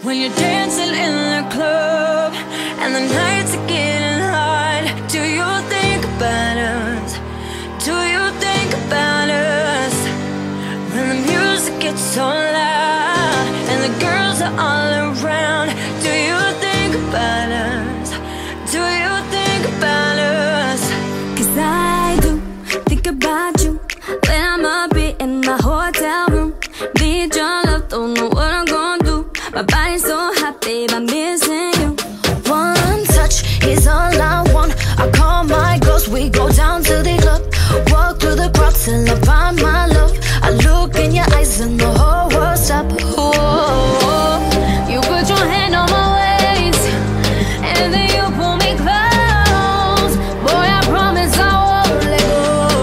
when you're dancing in the club and the nights are getting hot. Do you think about us? Do you think about us? When the music gets so loud and the girls are all around. Do you think about us? Do you think about us? 'Cause I do think about you when I'm up in my hotel room. Need your love, don't know what I'm gonna do. My body's so hot, babe, I'm missing you. One touch is all I want. I call my girls, we go down to the club. Walk through the crowd till I find my love. I look in your eyes and the whole world stop. Oh, you put your hand on my waist and then you pull me close. Boy, I promise I won't let go.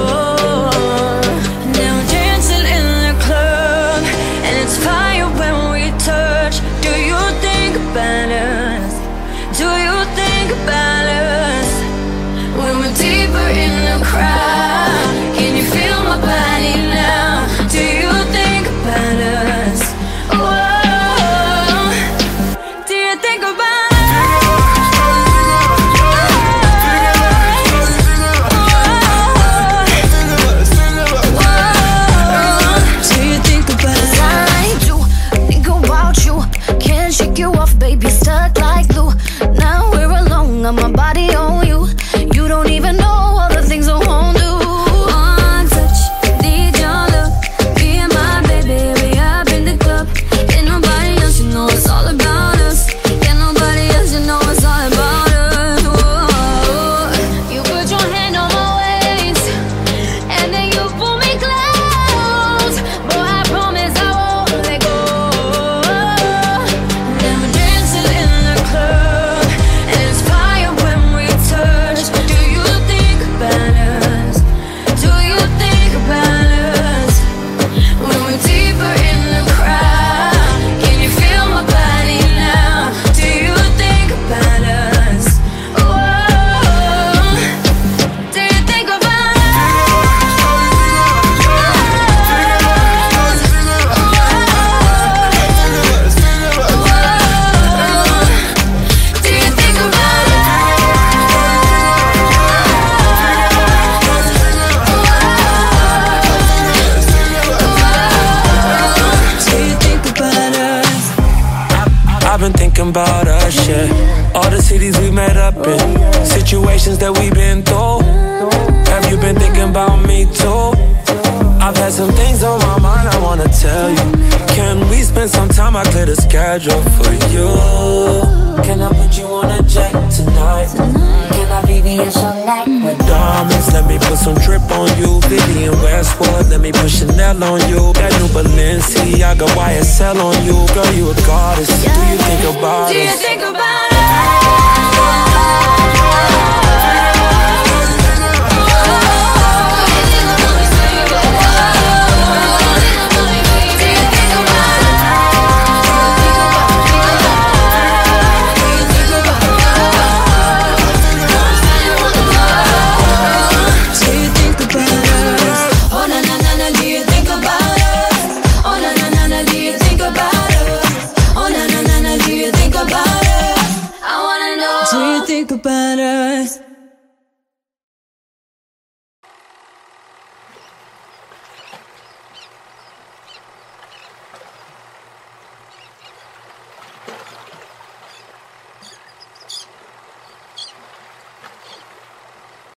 Now we're dancing in the club and it's fire when we touch. Do you think about us? Do you think about us? When we're deeper in the crowd, can you feel my body now? Do you think about us? Whoa, do you think about us? Do you think about us? I do think about you. Can't shake you off, baby, stuck like glue. Now we're alone, got my body on you. You don't even know all the things I won't do. One touch, need your love. Me and my baby, we up in the club. Ain't nobody else, you know it's all about us. Ain't nobody else, you know it's all about us. Whoa. You put your hand on my waist and then you pull me close. Boy, I promise I won't let go. Now we're dancing in the club and it's fire when we touch. Do you think about us? Do you think about us? When we're deeper in the crowd, can you feel my body now? Do you think about us? Whoa, do you think about us? Do you think about us? Do you think about us? I've been thinking about us, yeah. All the cities we met up in, situations that we've been through. Have you been thinking about me too? I've had some things on my mind I wanna tell you. Can we spend some time? I clear the schedule for you. Can I put you on a jet tonight? Can I BBS all night? Diamonds, let me put some drip on you. Vivian Westwood, let me put Chanel on you. That new Balenciaga YSL on you. Girl, you a goddess. Do you think about Do you us? think about Do you think about us?